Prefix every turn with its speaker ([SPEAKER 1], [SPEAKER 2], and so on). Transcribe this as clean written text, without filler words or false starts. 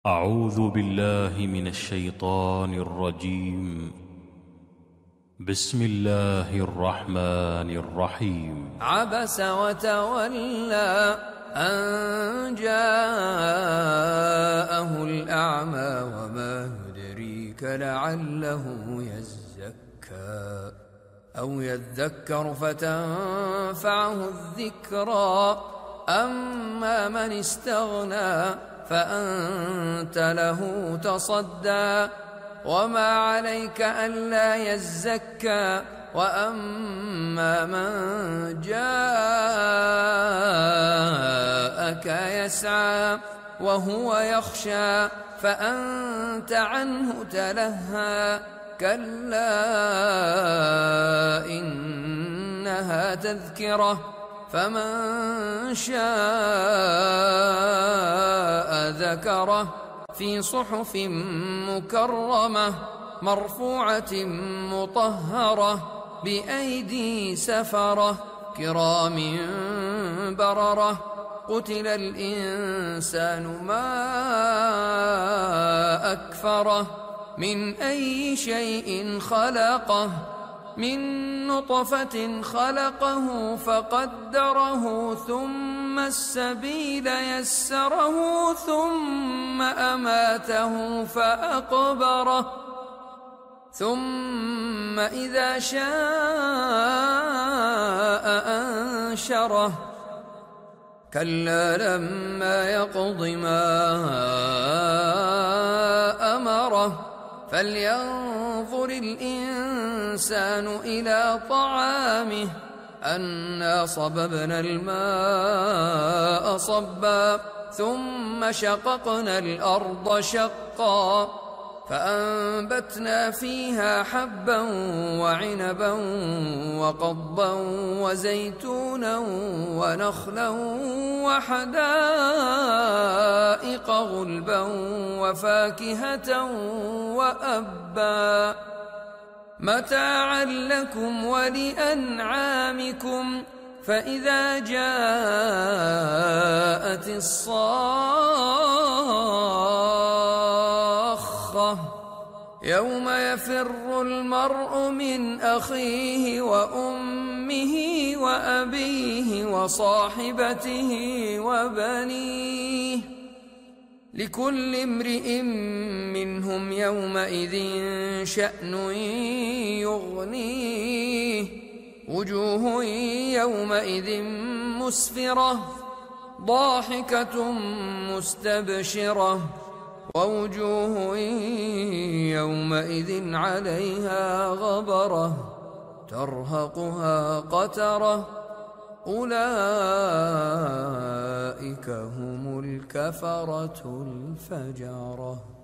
[SPEAKER 1] أعوذ بالله من الشيطان الرجيم. بسم الله الرحمن الرحيم.
[SPEAKER 2] عبس وتولى أن جاءه الأعمى وما يدريك لعله يزكى أو يذكر فتنفعه الذكرى. أما من استغنى فأنت له تصدى وما عليك ألا يزكى. وأما من جاءك يسعى وهو يخشى فأنت عنه تلهى. كلا إنها تذكرة فمن شاء ذكره في صحف مكرمة مرفوعة مطهرة بأيدي سفرة كرام بررة. قتل الإنسان ما أكفره من أي شيء خلقه من نطفة خلقه فقدره ثم السبيل يسره ثم أماته فأقبره ثم إذا شاء أنشره. كلا لما يقض ما أمره فلينظر الإنسان إلى طعامه أنا صببنا الماء صبا ثم شققنا الأرض شقا فأنبتنا فيها حبا وعنبا وقضبا وزيتونا ونخلا وحدائق غلبا وفاكهة وأبا متاعا لكم ولأنعامكم. فإذا جاءت الصاخة يوم يفر المرء من أخيه وأمه وأبيه وصاحبته وبنيه لكل امرئ منهم يومئذ شأن يغنيه. وجوه يومئذ مسفرة ضاحكة مستبشرة ووجوه يومئذ عليها غبرة ترهقها قترة أولئك هم الكفرة الفجرة.